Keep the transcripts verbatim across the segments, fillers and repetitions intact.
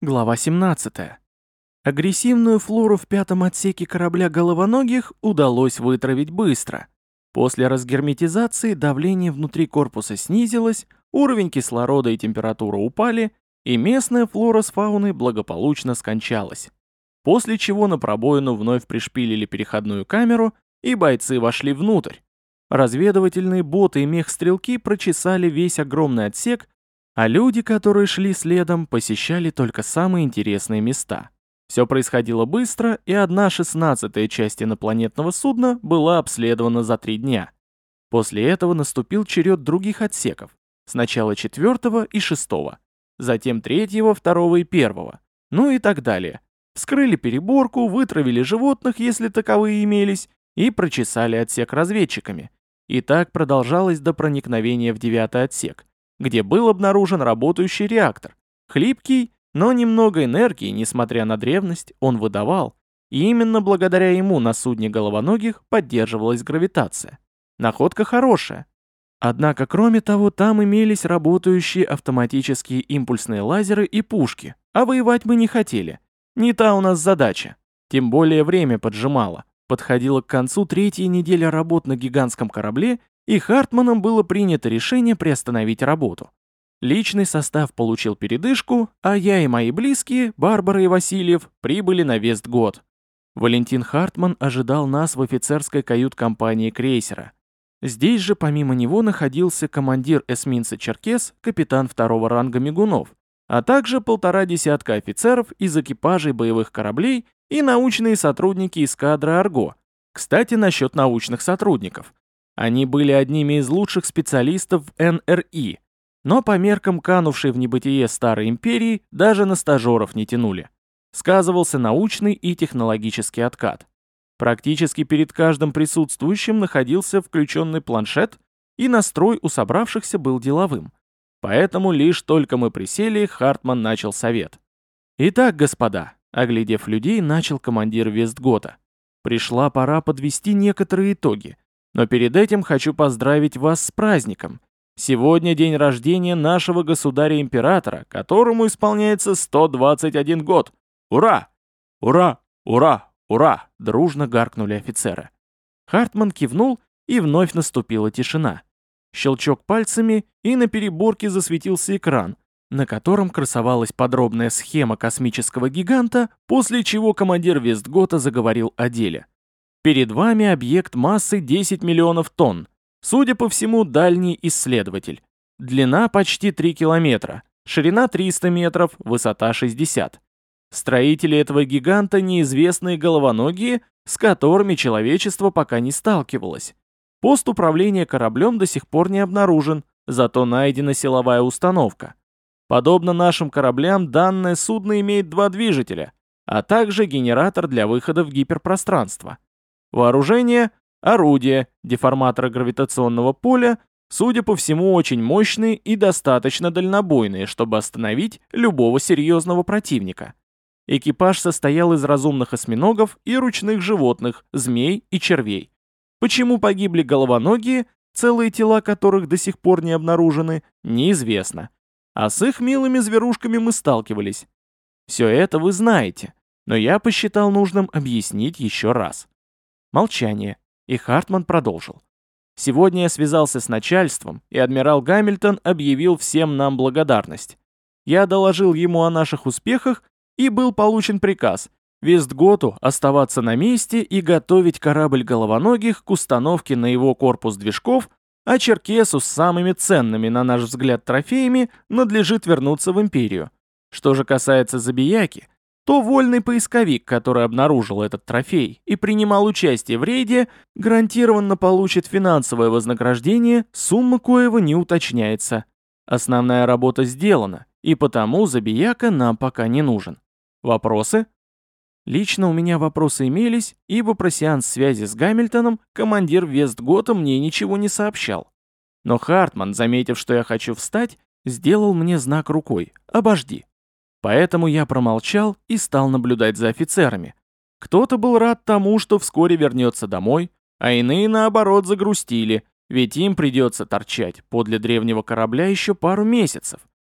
Глава семнадцатая. Агрессивную флору в пятом отсеке корабля головоногих удалось вытравить быстро. После разгерметизации давление внутри корпуса снизилось, уровень кислорода и температура упали, и местная флора с фауной благополучно скончалась. После чего на пробоину вновь пришпилили переходную камеру, и бойцы вошли внутрь. Разведывательные боты и мехстрелки прочесали весь огромный отсек, а люди, которые шли следом, посещали только самые интересные места. Все происходило быстро, и одна шестнадцатая часть инопланетного судна была обследована за три дня. После этого наступил черед других отсеков. Сначала четвертого и шестого, затем третьего, второго и первого, ну и так далее. Вскрыли переборку, вытравили животных, если таковые имелись, и прочесали отсек разведчиками. И так продолжалось до проникновения в девятый отсек, где был обнаружен работающий реактор. Хлипкий, но немного энергии, несмотря на древность, он выдавал, и именно благодаря ему на судне головоногих поддерживалась гравитация. Находка хорошая. Однако, кроме того, там имелись работающие автоматические импульсные лазеры и пушки, а воевать мы не хотели. Не та у нас задача. Тем более время поджимало. Подходила к концу третья неделя работ на гигантском корабле, и Хартманом было принято решение приостановить работу. Личный состав получил передышку, а я и мои близкие, Барбара и Васильев, прибыли на Вестгот. Валентин Хартман ожидал нас в офицерской кают-компании крейсера. Здесь же помимо него находился командир эсминца «Черкес», капитан второго ранга Мигунов, а также полтора десятка офицеров из экипажей боевых кораблей и научные сотрудники эскадры «Арго». Кстати, насчет научных сотрудников. Они были одними из лучших специалистов в эн эр и, но по меркам канувшей в небытие Старой Империи даже на стажеров не тянули. Сказывался научный и технологический откат. Практически перед каждым присутствующим находился включенный планшет, и настрой у собравшихся был деловым. Поэтому лишь только мы присели, Хартман начал совет. «Итак, господа», — оглядев людей, начал командир Вестгота, «пришла пора подвести некоторые итоги. Но перед этим хочу поздравить вас с праздником. Сегодня день рождения нашего государя-императора, которому исполняется сто двадцать один год. Ура! Ура! Ура! Ура!» — дружно гаркнули офицеры. Хартман кивнул, и вновь наступила тишина. Щелчок пальцами, и на переборке засветился экран, на котором красовалась подробная схема космического гиганта, после чего командир Вестгота заговорил о деле. Перед вами объект массой десять миллионов тонн. Судя по всему, дальний исследователь. Длина почти три километра, ширина триста метров, высота шестьдесят. Строители этого гиганта неизвестные головоногие, с которыми человечество пока не сталкивалось. Пост управления кораблем до сих пор не обнаружен, зато найдена силовая установка. Подобно нашим кораблям, данное судно имеет два движителя, а также генератор для выхода в гиперпространство. Вооружение – орудия, деформаторы гравитационного поля, судя по всему, очень мощные и достаточно дальнобойные, чтобы остановить любого серьезного противника. Экипаж состоял из разумных осьминогов и ручных животных, змей и червей. Почему погибли головоногие, целые тела которых до сих пор не обнаружены, неизвестно. А с их милыми зверушками мы сталкивались. Все это вы знаете, но я посчитал нужным объяснить еще раз. Молчание, и Хартман продолжил. Сегодня я связался с начальством, и адмирал Гамильтон объявил всем нам благодарность. Я доложил ему о наших успехах, и был получен приказ Вестготу оставаться на месте и готовить корабль головоногих к установке на его корпус движков, а Черкесу с самыми ценными, на наш взгляд, трофеями надлежит вернуться в Империю. Что же касается Забияки, то вольный поисковик, который обнаружил этот трофей и принимал участие в рейде, гарантированно получит финансовое вознаграждение, сумма коего не уточняется. Основная работа сделана, и потому Забияка нам пока не нужен. Вопросы? Лично у меня вопросы имелись, ибо про сеанс связи с Гамильтоном командир Вестгота мне ничего не сообщал. Но Хартман, заметив, что я хочу встать, сделал мне знак рукой «Обожди». Поэтому я промолчал и стал наблюдать за офицерами. Кто-то был рад тому, что вскоре вернется домой, а иные, наоборот, загрустили, ведь им придется торчать подле древнего корабля еще пару месяцев.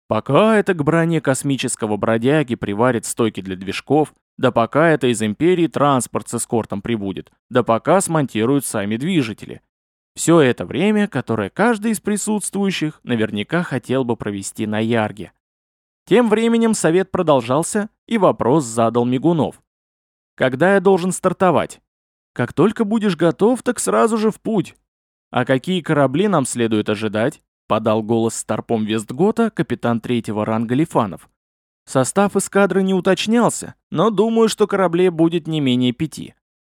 Пока это к броне космического бродяги приварит стойки для движков, да пока это из Империи транспорт с эскортом прибудет, да пока смонтируют сами движители. Все это время, которое каждый из присутствующих наверняка хотел бы провести на Ярге. Тем временем совет продолжался, и вопрос задал Мигунов. «Когда я должен стартовать?» «Как только будешь готов, так сразу же в путь». «А какие корабли нам следует ожидать?» Подал голос старпом Вестгота капитан третьего ранга Лифанов. Состав эскадры не уточнялся, но думаю, что кораблей будет не менее пяти.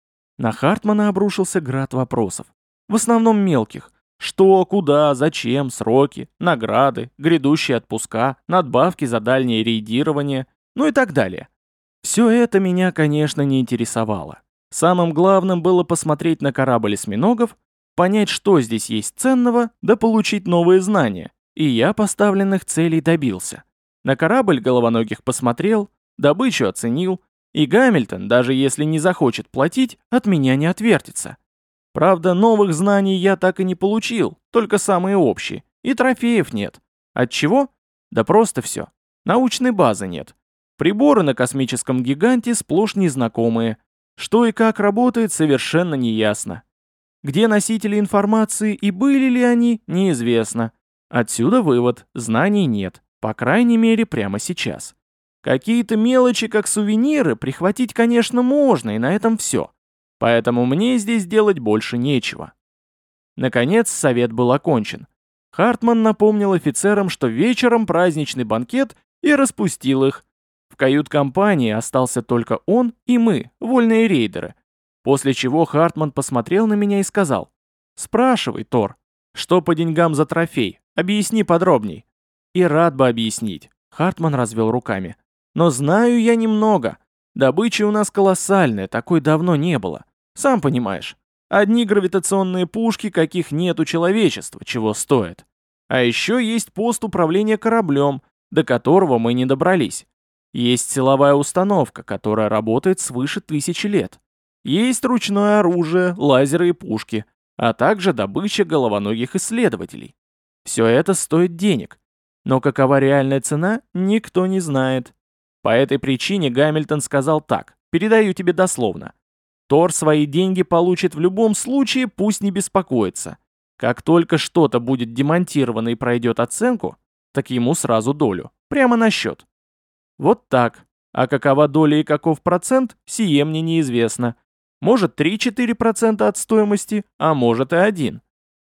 На Хартмана обрушился град вопросов. В основном мелких. Что, куда, зачем, сроки, награды, грядущие отпуска, надбавки за дальнее рейдирование, ну и так далее. Все это меня, конечно, не интересовало. Самым главным было посмотреть на корабль осьминогов, понять, что здесь есть ценного, да получить новые знания, и я поставленных целей добился. На корабль головоногих посмотрел, добычу оценил, и Гамильтон, даже если не захочет платить, от меня не отвертится. Правда, новых знаний я так и не получил, только самые общие, и трофеев нет. Отчего? Да просто все. Научной базы нет. Приборы на космическом гиганте сплошь незнакомые. Что и как работает, совершенно неясно. Где носители информации и были ли они, неизвестно. Отсюда вывод, знаний нет, по крайней мере прямо сейчас. Какие-то мелочи, как сувениры, прихватить, конечно, можно, и на этом все. Поэтому мне здесь делать больше нечего. Наконец, совет был окончен. Хартман напомнил офицерам, что вечером праздничный банкет, и распустил их. В кают-компании остался только он и мы, вольные рейдеры. После чего Хартман посмотрел на меня и сказал: «Спрашивай, Тор, что по деньгам за трофей? Объясни подробней». И рад бы объяснить. Хартман развел руками. «Но знаю я немного. Добыча у нас колоссальная, такой давно не было. Сам понимаешь, одни гравитационные пушки, каких нет у человечества, чего стоят. А еще есть пост управления кораблем, до которого мы не добрались. Есть силовая установка, которая работает свыше тысячи лет. Есть ручное оружие, лазеры и пушки, а также добыча головоногих исследователей. Все это стоит денег. Но какова реальная цена, никто не знает. По этой причине Гамильтон сказал так, передаю тебе дословно. Тор свои деньги получит в любом случае, пусть не беспокоится. Как только что-то будет демонтировано и пройдет оценку, так ему сразу долю, прямо на счет. Вот так. А какова доля и каков процент, сие мне неизвестно. Может три-четыре процента от стоимости, а может и один.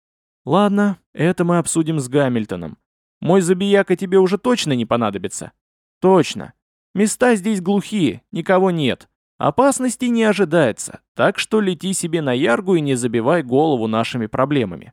Ладно, это мы обсудим с Гамильтоном. Мой забияка тебе уже точно не понадобится? Точно. Места здесь глухие, никого нет. Опасностей не ожидается, так что лети себе на Яргу и не забивай голову нашими проблемами.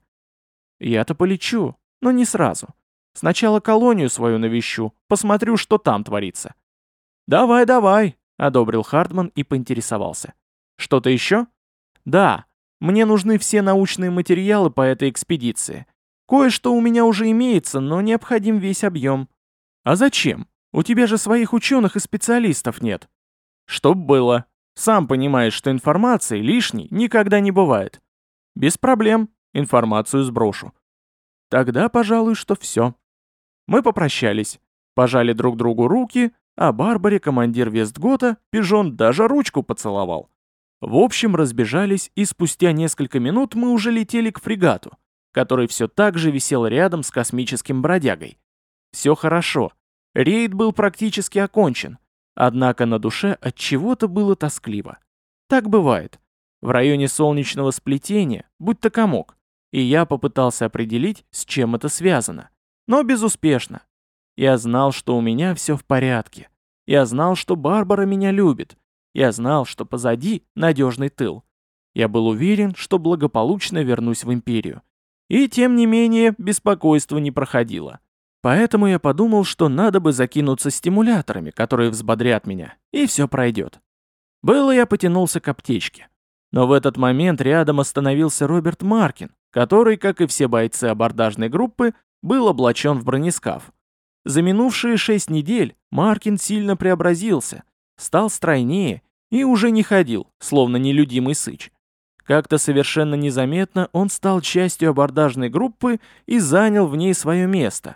Я-то полечу, но не сразу. Сначала колонию свою навещу, посмотрю, что там творится. Давай, давай, одобрил Хартман и поинтересовался. Что-то еще? Да, мне нужны все научные материалы по этой экспедиции. Кое-что у меня уже имеется, но необходим весь объем. А зачем? У тебя же своих ученых и специалистов нет. Чтоб было. Сам понимаешь, что информации лишней никогда не бывает. Без проблем, информацию сброшу. Тогда, пожалуй, что все. Мы попрощались, пожали друг другу руки, а Барбаре командир Вестгота, пижон, даже ручку поцеловал. В общем, разбежались, и спустя несколько минут мы уже летели к фрегату, который все так же висел рядом с космическим бродягой. Все хорошо. Рейд был практически окончен. Однако на душе от чего-то было тоскливо. Так бывает. В районе солнечного сплетения, будто комок, и я попытался определить, с чем это связано. Но безуспешно. Я знал, что у меня все в порядке. Я знал, что Барбара меня любит. Я знал, что позади надежный тыл. Я был уверен, что благополучно вернусь в Империю. И тем не менее, беспокойство не проходило. Поэтому я подумал, что надо бы закинуться стимуляторами, которые взбодрят меня, и все пройдет. Было я потянулся к аптечке. Но в этот момент рядом остановился Роберт Маркин, который, как и все бойцы абордажной группы, был облачен в бронескаф. За минувшие шесть недель Маркин сильно преобразился, стал стройнее и уже не ходил, словно нелюдимый сыч. Как-то совершенно незаметно он стал частью абордажной группы и занял в ней свое место.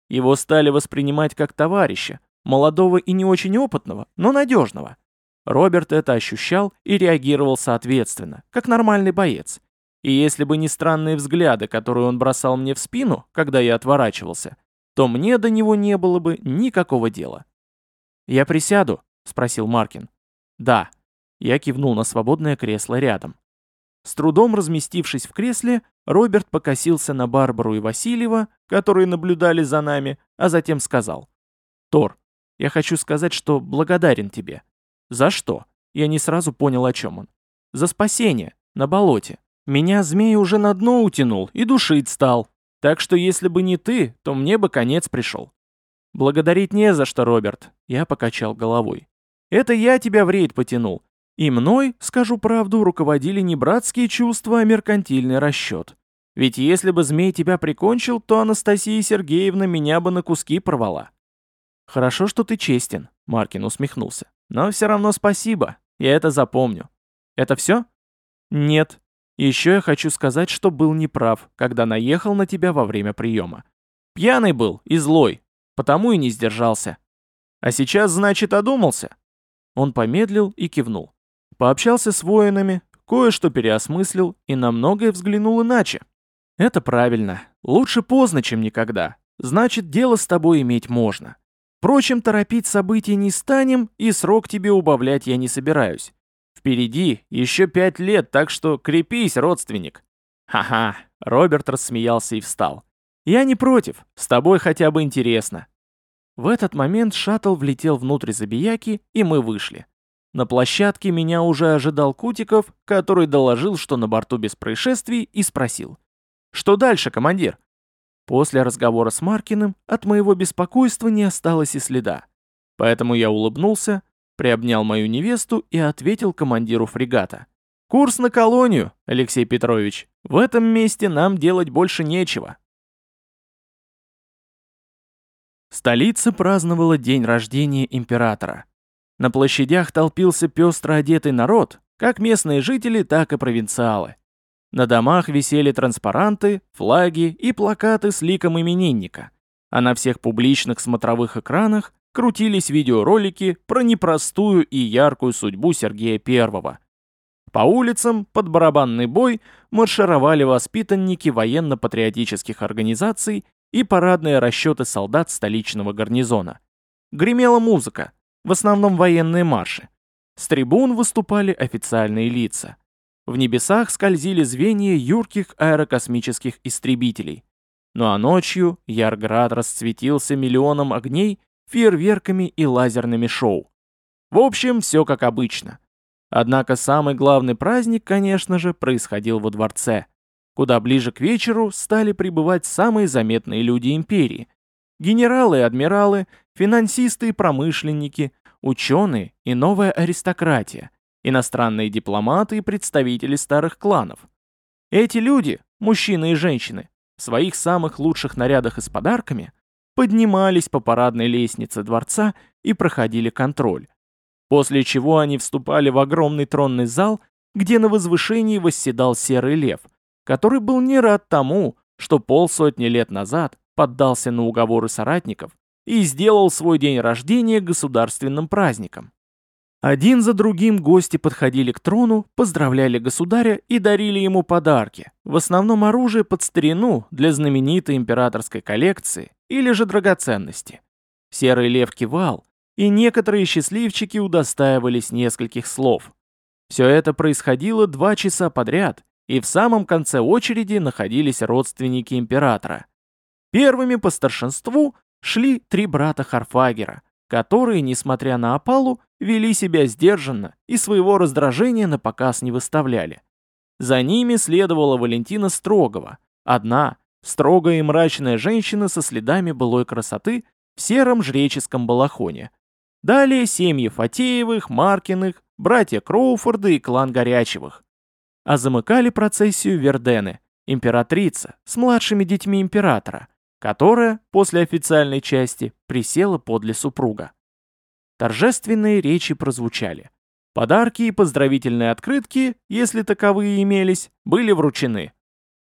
Его стали воспринимать как товарища, молодого и не очень опытного, но надежного. Роберт это ощущал и реагировал соответственно, как нормальный боец. И если бы не странные взгляды, которые он бросал мне в спину, когда я отворачивался, то мне до него не было бы никакого дела. «Я присяду?» — спросил Маркин. «Да». Я кивнул на свободное кресло рядом. С трудом разместившись в кресле, Роберт покосился на Барбару и Васильева, которые наблюдали за нами, а затем сказал: «Тор, я хочу сказать, что благодарен тебе». «За что?» Я не сразу понял, о чем он. «За спасение, на болоте. Меня змей уже на дно утянул и душить стал. Так что если бы не ты, то мне бы конец пришел». «Благодарить не за что, Роберт», я покачал головой. «Это я тебя в рейд потянул. И мной, скажу правду, руководили не братские чувства, а меркантильный расчет. Ведь если бы змей тебя прикончил, то Анастасия Сергеевна меня бы на куски порвала». «Хорошо, что ты честен», — Маркин усмехнулся. «Но все равно спасибо, я это запомню. Это все?» «Нет. Еще я хочу сказать, что был неправ, когда наехал на тебя во время приема. Пьяный был и злой, потому и не сдержался. А сейчас, значит, одумался?» Он помедлил и кивнул. Пообщался с воинами, кое-что переосмыслил и на многое взглянул иначе. «Это правильно. Лучше поздно, чем никогда. Значит, дело с тобой иметь можно. Впрочем, торопить события не станем, и срок тебе убавлять я не собираюсь. Впереди еще пять лет, так что крепись, родственник». «Ха-ха», — Роберт рассмеялся и встал. «Я не против, с тобой хотя бы интересно». В этот момент шаттл влетел внутрь забияки, и мы вышли. На площадке меня уже ожидал Кутиков, который доложил, что на борту без происшествий, и спросил: «Что дальше, командир?» После разговора с Маркиным от моего беспокойства не осталось и следа. Поэтому я улыбнулся, приобнял мою невесту и ответил командиру фрегата: «Курс на колонию, Алексей Петрович. В этом месте нам делать больше нечего». Столица праздновала день рождения императора. На площадях толпился пестро одетый народ, как местные жители, так и провинциалы. На домах висели транспаранты, флаги и плакаты с ликом именинника, а на всех публичных смотровых экранах крутились видеоролики про непростую и яркую судьбу Сергея Первого. По улицам под барабанный бой маршировали воспитанники военно-патриотических организаций и парадные расчеты солдат столичного гарнизона. Гремела музыка, в основном военные марши. С трибун выступали официальные лица. В небесах скользили звенья юрких аэрокосмических истребителей. Ну а ночью Ярград расцветился миллионом огней, фейерверками и лазерными шоу. В общем, все как обычно. Однако самый главный праздник, конечно же, происходил во дворце, куда ближе к вечеру стали прибывать самые заметные люди империи. Генералы и адмиралы, финансисты и промышленники, ученые и новая аристократия, иностранные дипломаты и представители старых кланов. Эти люди, мужчины и женщины, в своих самых лучших нарядах и с подарками, поднимались по парадной лестнице дворца и проходили контроль. После чего они вступали в огромный тронный зал, где на возвышении восседал Серый Лев, который был не рад тому, что полсотни лет назад поддался на уговоры соратников и сделал свой день рождения государственным праздником. Один за другим гости подходили к трону, поздравляли государя и дарили ему подарки, в основном оружие под старину для знаменитой императорской коллекции или же драгоценности. Серый Лев кивал, и некоторые счастливчики удостаивались нескольких слов. Все это происходило два часа подряд, и в самом конце очереди находились родственники императора. Первыми по старшинству шли три брата Харфагера, которые, несмотря на опалу, вели себя сдержанно и своего раздражения на показ не выставляли. За ними следовала Валентина Строгова, одна, строгая и мрачная женщина со следами былой красоты в сером жреческом балахоне. Далее семьи Фатеевых, Маркиных, братья Кроуфорды и клан Горячевых. А замыкали процессию Вердены, императрица с младшими детьми императора, которая, после официальной части, присела подле супруга. Торжественные речи прозвучали. Подарки и поздравительные открытки, если таковые имелись, были вручены.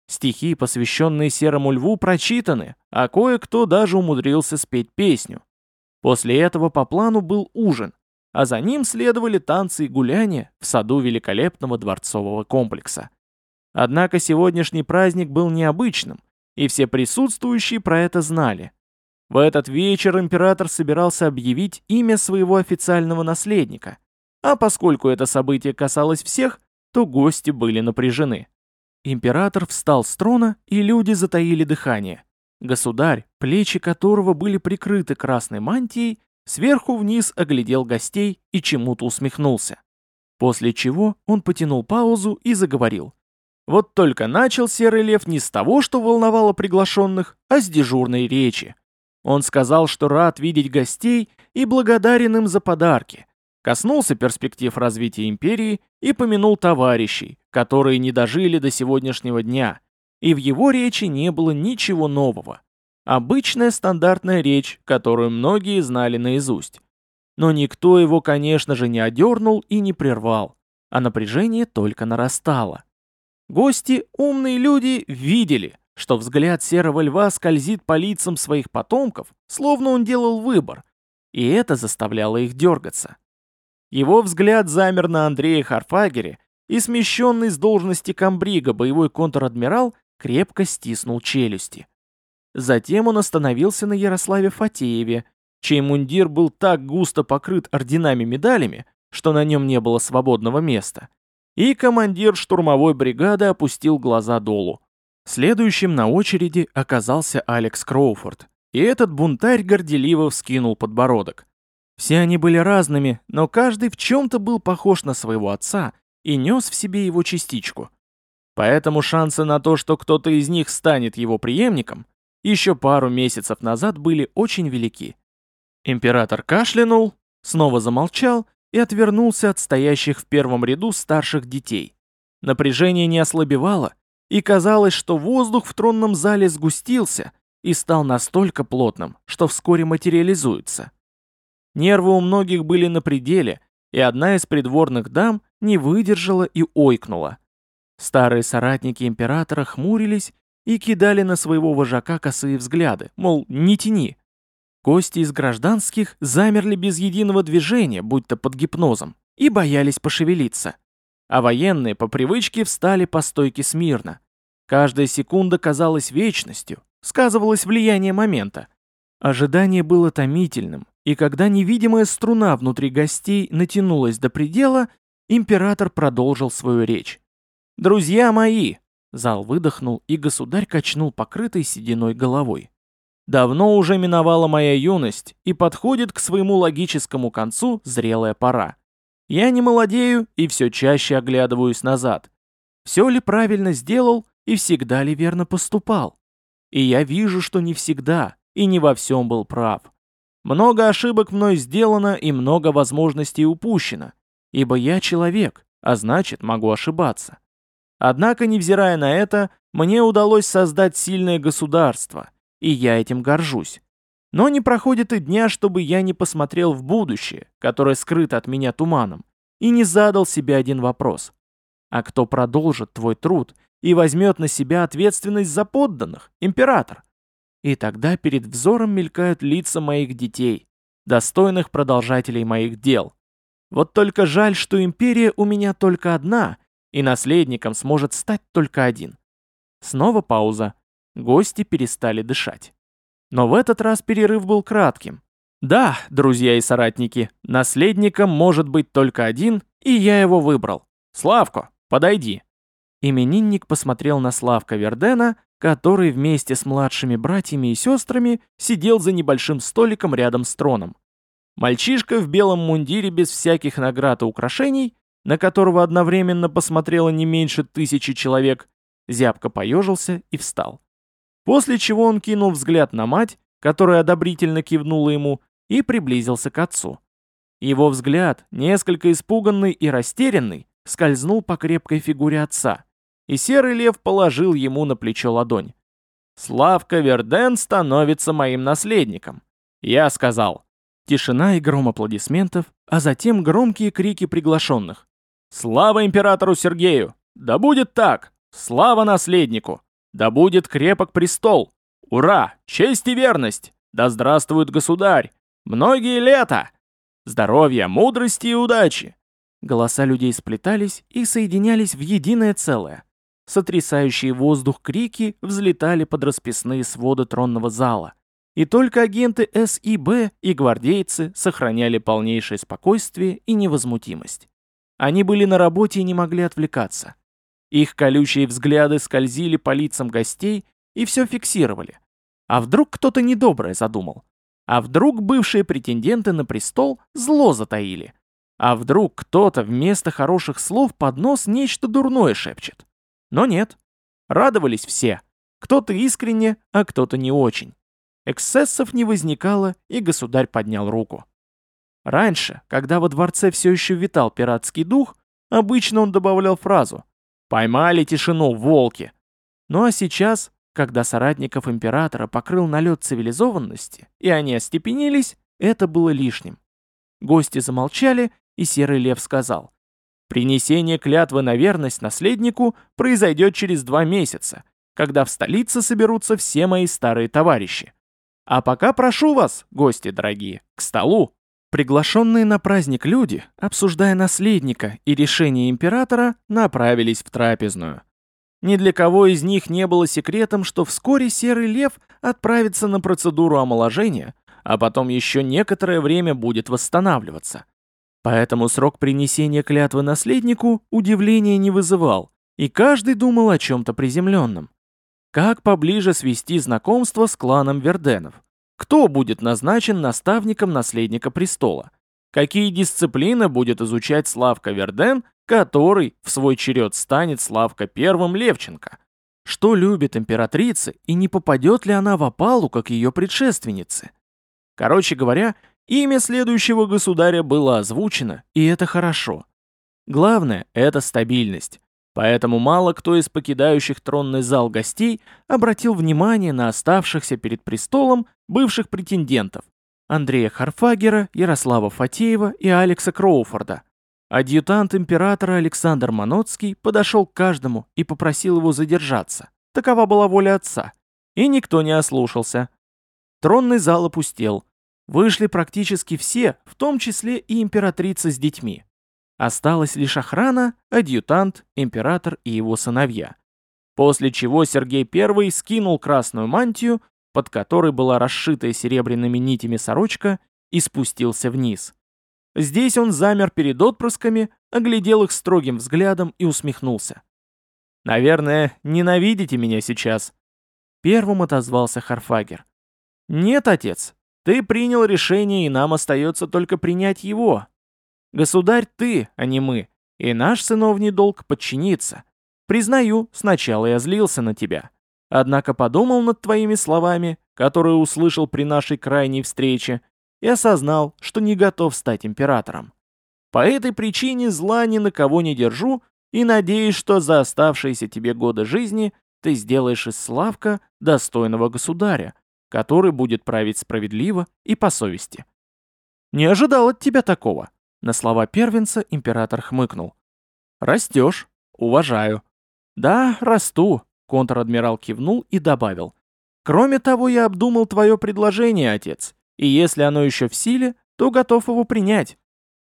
Стихи, посвященные Серому Льву, прочитаны, а кое-кто даже умудрился спеть песню. После этого по плану был ужин, а за ним следовали танцы и гуляния в саду великолепного дворцового комплекса. Однако сегодняшний праздник был необычным, и все присутствующие про это знали. В этот вечер император собирался объявить имя своего официального наследника, а поскольку это событие касалось всех, то гости были напряжены. Император встал с трона, и люди затаили дыхание. Государь, плечи которого были прикрыты красной мантией, сверху вниз оглядел гостей и чему-то усмехнулся. После чего он потянул паузу и заговорил. Вот только начал Серый Лев не с того, что волновало приглашенных, а с дежурной речи. Он сказал, что рад видеть гостей и благодарен им за подарки. Коснулся перспектив развития империи и помянул товарищей, которые не дожили до сегодняшнего дня. И в его речи не было ничего нового. Обычная стандартная речь, которую многие знали наизусть. Но никто его, конечно же, не одернул и не прервал, а напряжение только нарастало. Гости, умные люди, видели, что взгляд Серого Льва скользит по лицам своих потомков, словно он делал выбор, и это заставляло их дергаться. Его взгляд замер на Андрее Харфагере, и смещенный с должности комбрига боевой контр-адмирал крепко стиснул челюсти. Затем он остановился на Ярославе Фатееве, чей мундир был так густо покрыт орденами-медалями, что на нем не было свободного места, и командир штурмовой бригады опустил глаза долу. Следующим на очереди оказался Алекс Кроуфорд, и этот бунтарь горделиво вскинул подбородок. Все они были разными, но каждый в чем-то был похож на своего отца и нес в себе его частичку. Поэтому шансы на то, что кто-то из них станет его преемником, еще пару месяцев назад были очень велики. Император кашлянул, снова замолчал и отвернулся от стоящих в первом ряду старших детей. Напряжение не ослабевало, и казалось, что воздух в тронном зале сгустился и стал настолько плотным, что вскоре материализуется. Нервы у многих были на пределе, и одна из придворных дам не выдержала и ойкнула. Старые соратники императора хмурились и кидали на своего вожака косые взгляды, мол, не тяни. Гости из гражданских замерли без единого движения, будто под гипнозом, и боялись пошевелиться. А военные по привычке встали по стойке смирно. Каждая секунда казалась вечностью, сказывалось влияние момента. Ожидание было томительным, и когда невидимая струна внутри гостей натянулась до предела, император продолжил свою речь. «Друзья мои!» — зал выдохнул, и государь качнул покрытой сединой головой. «Давно уже миновала моя юность, и подходит к своему логическому концу зрелая пора. Я не молодею и все чаще оглядываюсь назад. Все ли правильно сделал и всегда ли верно поступал? И я вижу, что не всегда и не во всем был прав. Много ошибок мной сделано и много возможностей упущено, ибо я человек, а значит могу ошибаться. Однако, невзирая на это, мне удалось создать сильное государство, и я этим горжусь. Но не проходит и дня, чтобы я не посмотрел в будущее, которое скрыто от меня туманом, и не задал себе один вопрос. А кто продолжит твой труд и возьмет на себя ответственность за подданных, император? И тогда перед взором мелькают лица моих детей, достойных продолжателей моих дел. Вот только жаль, что империя у меня только одна, и наследником сможет стать только один. Снова пауза. Гости перестали дышать. Но в этот раз перерыв был кратким. Да, друзья и соратники, наследником может быть только один, и я его выбрал. Славко, подойди. Именинник посмотрел на Славка Вердена, который вместе с младшими братьями и сестрами сидел за небольшим столиком рядом с троном. Мальчишка в белом мундире без всяких наград и украшений, на которого одновременно посмотрело не меньше тысячи человек, зябко поежился и встал. После чего он кинул взгляд на мать, которая одобрительно кивнула ему, и приблизился к отцу. Его взгляд, несколько испуганный и растерянный, скользнул по крепкой фигуре отца, и Серый Лев положил ему на плечо ладонь. «Славка Верден становится моим наследником», — я сказал. Тишина и гром аплодисментов, а затем громкие крики приглашенных. «Слава императору Сергею! Да будет так! Слава наследнику!» Да будет крепок престол! Ура! Честь и верность! Да здравствует государь! Многие лета! Здоровья, мудрости и удачи!» Голоса людей сплетались и соединялись в единое целое. Сотрясающие воздух крики взлетали под расписные своды тронного зала. И только агенты эс и бэ и гвардейцы сохраняли полнейшее спокойствие и невозмутимость. Они были на работе и не могли отвлекаться. Их колючие взгляды скользили по лицам гостей и все фиксировали. А вдруг кто-то недоброе задумал? А вдруг бывшие претенденты на престол зло затаили? А вдруг кто-то вместо хороших слов под нос нечто дурное шепчет? Но нет. Радовались все. Кто-то искренне, а кто-то не очень. Эксцессов не возникало, и государь поднял руку. Раньше, когда во дворце все еще витал пиратский дух, обычно он добавлял фразу «Поймали тишину, волки!». Ну а сейчас, когда соратников императора покрыл налет цивилизованности, и они остепенились, это было лишним. Гости замолчали, и Серый Лев сказал: «Принесение клятвы на верность наследнику произойдет через два месяца, когда в столице соберутся все мои старые товарищи. А пока прошу вас, гости дорогие, к столу». Приглашенные на праздник люди, обсуждая наследника и решение императора, направились в трапезную. Ни для кого из них не было секретом, что вскоре Серый Лев отправится на процедуру омоложения, а потом еще некоторое время будет восстанавливаться. Поэтому срок принесения клятвы наследнику удивления не вызывал, и каждый думал о чем-то приземленном. Как поближе свести знакомство с кланом Верденов? Кто будет назначен наставником наследника престола? Какие дисциплины будет изучать Славка Верден, который в свой черед станет Славка Первым Левченко? Что любит императрица и не попадет ли она в опалу, как ее предшественницы? Короче говоря, имя следующего государя было озвучено, и это хорошо. Главное – это стабильность. Поэтому мало кто из покидающих тронный зал гостей обратил внимание на оставшихся перед престолом бывших претендентов – Андрея Харфагера, Ярослава Фатеева и Алекса Кроуфорда. Адъютант императора Александр Маноцкий подошел к каждому и попросил его задержаться. Такова была воля отца. И никто не ослушался. Тронный зал опустел. Вышли практически все, в том числе и императрица с детьми. Осталась лишь охрана, адъютант, император и его сыновья. После чего Сергей Первый скинул красную мантию, под которой была расшитая серебряными нитями сорочка, и спустился вниз. Здесь он замер перед отпрысками, оглядел их строгим взглядом и усмехнулся. «Наверное, ненавидите меня сейчас?» Первым отозвался Харфагер. «Нет, отец, ты принял решение, и нам остается только принять его. Государь ты, а не мы, и наш сыновний долг подчиниться. Признаю, сначала я злился на тебя. Однако подумал над твоими словами, которые услышал при нашей крайней встрече, и осознал, что не готов стать императором. По этой причине зла ни на кого не держу и надеюсь, что за оставшиеся тебе годы жизни ты сделаешь из Славка достойного государя, который будет править справедливо и по совести». «Не ожидал от тебя такого». На слова первенца император хмыкнул. «Растешь. Уважаю». «Да, расту», — контр-адмирал кивнул и добавил. «Кроме того, я обдумал твое предложение, отец, и если оно еще в силе, то готов его принять».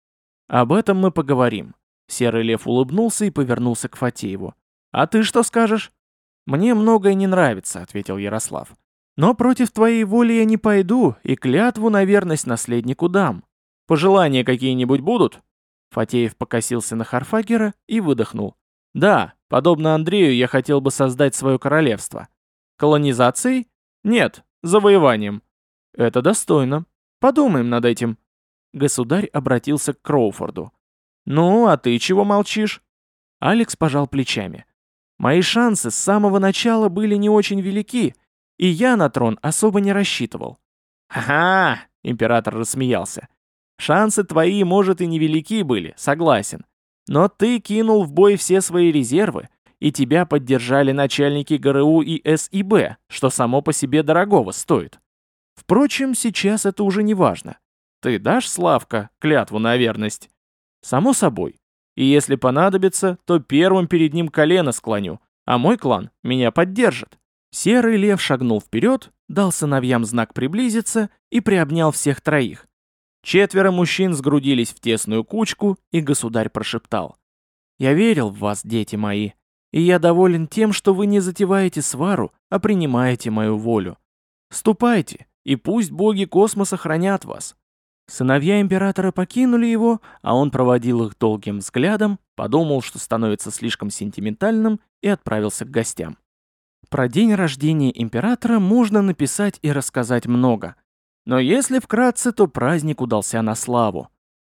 «Об этом мы поговорим». Серый Лев улыбнулся и повернулся к Фатееву. «А ты что скажешь?» «Мне многое не нравится», — ответил Ярослав. «Но против твоей воли я не пойду и клятву на верность наследнику дам. Пожелания какие-нибудь будут?» Фатеев покосился на Харфагера и выдохнул. «Да, подобно Андрею, я хотел бы создать свое королевство. Колонизацией? Нет, завоеванием. Это достойно. Подумаем над этим». Государь обратился к Кроуфорду. «Ну, а ты чего молчишь?» Алекс пожал плечами. «Мои шансы с самого начала были не очень велики, и я на трон особо не рассчитывал». «Ха-ха!» — император рассмеялся. «Шансы твои, может, и невелики были, согласен. Но ты кинул в бой все свои резервы, и тебя поддержали начальники ГРУ и эс и бэ, что само по себе дорогого стоит. Впрочем, сейчас это уже не важно. Ты дашь, Славка, клятву на верность?» «Само собой. И если понадобится, то первым перед ним колено склоню, а мой клан меня поддержит». Серый лев шагнул вперед, дал сыновьям знак приблизиться и приобнял всех троих. Четверо мужчин сгрудились в тесную кучку, и государь прошептал: «Я верил в вас, дети мои, и я доволен тем, что вы не затеваете свару, а принимаете мою волю. Ступайте, и пусть боги космоса хранят вас». Сыновья императора покинули его, а он проводил их долгим взглядом, подумал, что становится слишком сентиментальным, и отправился к гостям. Про день рождения императора можно написать и рассказать много. Но если вкратце, то праздник удался на славу.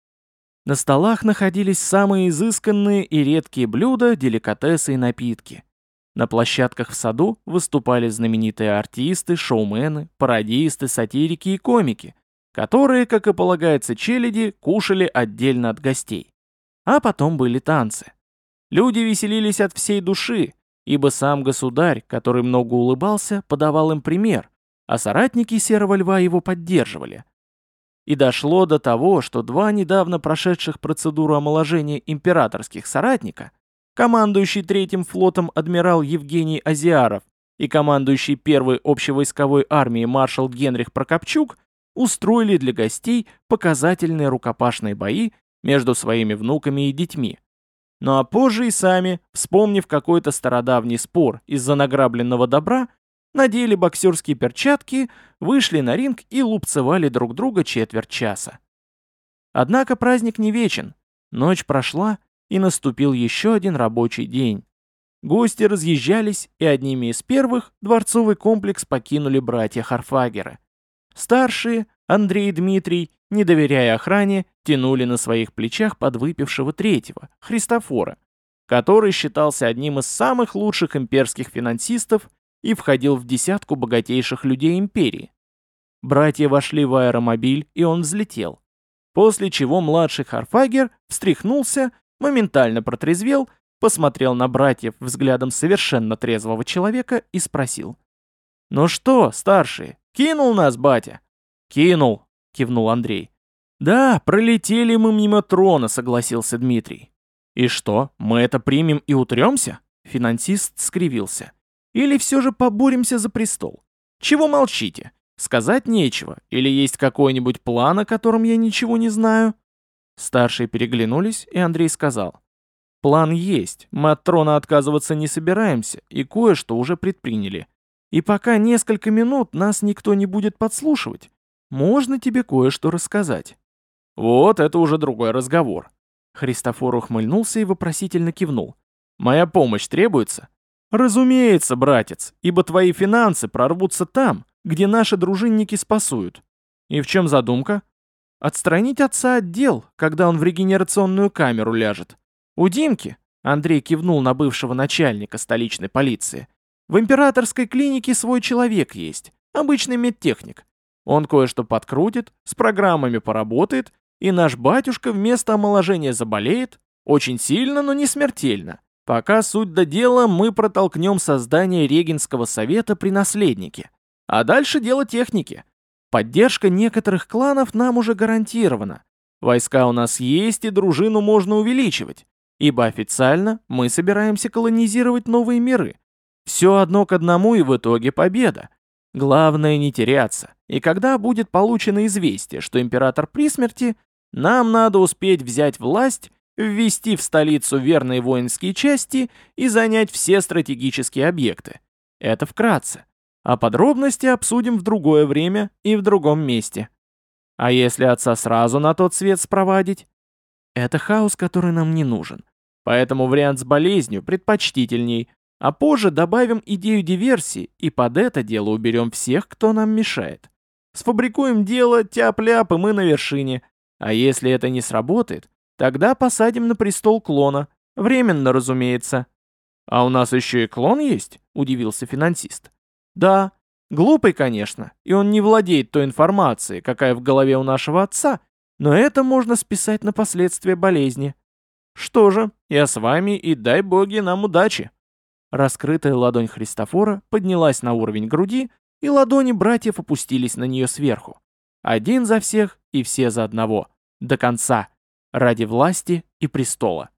На столах находились самые изысканные и редкие блюда, деликатесы и напитки. На площадках в саду выступали знаменитые артисты, шоумены, пародисты, сатирики и комики, которые, как и полагается челяди, кушали отдельно от гостей. А потом были танцы. Люди веселились от всей души, ибо сам государь, который много улыбался, подавал им пример, а соратники Серого Льва его поддерживали. И дошло до того, что два недавно прошедших процедуру омоложения императорских соратника, командующий третьим флотом адмирал Евгений Азиаров и командующий первой общевойсковой армией маршал Генрих Прокопчук, устроили для гостей показательные рукопашные бои между своими внуками и детьми. Ну а позже и сами, вспомнив какой-то стародавний спор из-за награбленного добра, надели боксерские перчатки, вышли на ринг и лупцевали друг друга четверть часа. Однако праздник не вечен. Ночь прошла, и наступил еще один рабочий день. Гости разъезжались, и одними из первых дворцовый комплекс покинули братья Харфагеры. Старшие, Андрей и Дмитрий, не доверяя охране, тянули на своих плечах подвыпившего третьего, Христофора, который считался одним из самых лучших имперских финансистов и входил в десятку богатейших людей империи. Братья вошли в аэромобиль, и он взлетел. После чего младший Харфагер встряхнулся, моментально протрезвел, посмотрел на братьев взглядом совершенно трезвого человека и спросил: «Ну что, старшие, кинул нас батя?» «Кинул», — кивнул Андрей. «Да, пролетели мы мимо трона», — согласился Дмитрий. «И что, мы это примем и утремся?» Финансист скривился. «Или все же поборемся за престол? Чего молчите? Сказать нечего, или есть какой-нибудь план, о котором я ничего не знаю?» Старшие переглянулись, и Андрей сказал: «План есть, мы от трона отказываться не собираемся, и кое-что уже предприняли. И пока несколько минут нас никто не будет подслушивать, можно тебе кое-что рассказать». «Вот это уже другой разговор». Христофор ухмыльнулся и вопросительно кивнул. «Моя помощь требуется?» «Разумеется, братец, ибо твои финансы прорвутся там, где наши дружинники спасуют». «И в чем задумка?» «Отстранить отца от дел, когда он в регенерационную камеру ляжет. У Димки», — Андрей кивнул на бывшего начальника столичной полиции, «в императорской клинике свой человек есть, обычный медтехник. Он кое-что подкрутит, с программами поработает, и наш батюшка вместо омоложения заболеет, очень сильно, но не смертельно. Пока суть до дела, мы протолкнем создание регенского совета при наследнике. А дальше дело техники. Поддержка некоторых кланов нам уже гарантирована. Войска у нас есть, и дружину можно увеличивать, ибо официально мы собираемся колонизировать новые миры. Все одно к одному, и в итоге победа. Главное не теряться, и когда будет получено известие, что император при смерти, нам надо успеть взять власть, ввести в столицу верные воинские части и занять все стратегические объекты. Это вкратце. А подробности обсудим в другое время и в другом месте. А если отца сразу на тот свет спровадить? Это хаос, который нам не нужен. Поэтому вариант с болезнью предпочтительней, а позже добавим идею диверсии и под это дело уберем всех, кто нам мешает. Сфабрикуем дело, тяп-ляп, и мы на вершине. А если это не сработает, тогда посадим на престол клона. Временно, разумеется. «А у нас еще и клон есть?» – удивился финансист. «Да. Глупый, конечно, и он не владеет той информацией, какая в голове у нашего отца, но это можно списать на последствия болезни. Что же, я с вами, и дай боги нам удачи». Раскрытая ладонь Христофора поднялась на уровень груди, и ладони братьев опустились на нее сверху. Один за всех и все за одного. До конца. Ради власти и престола.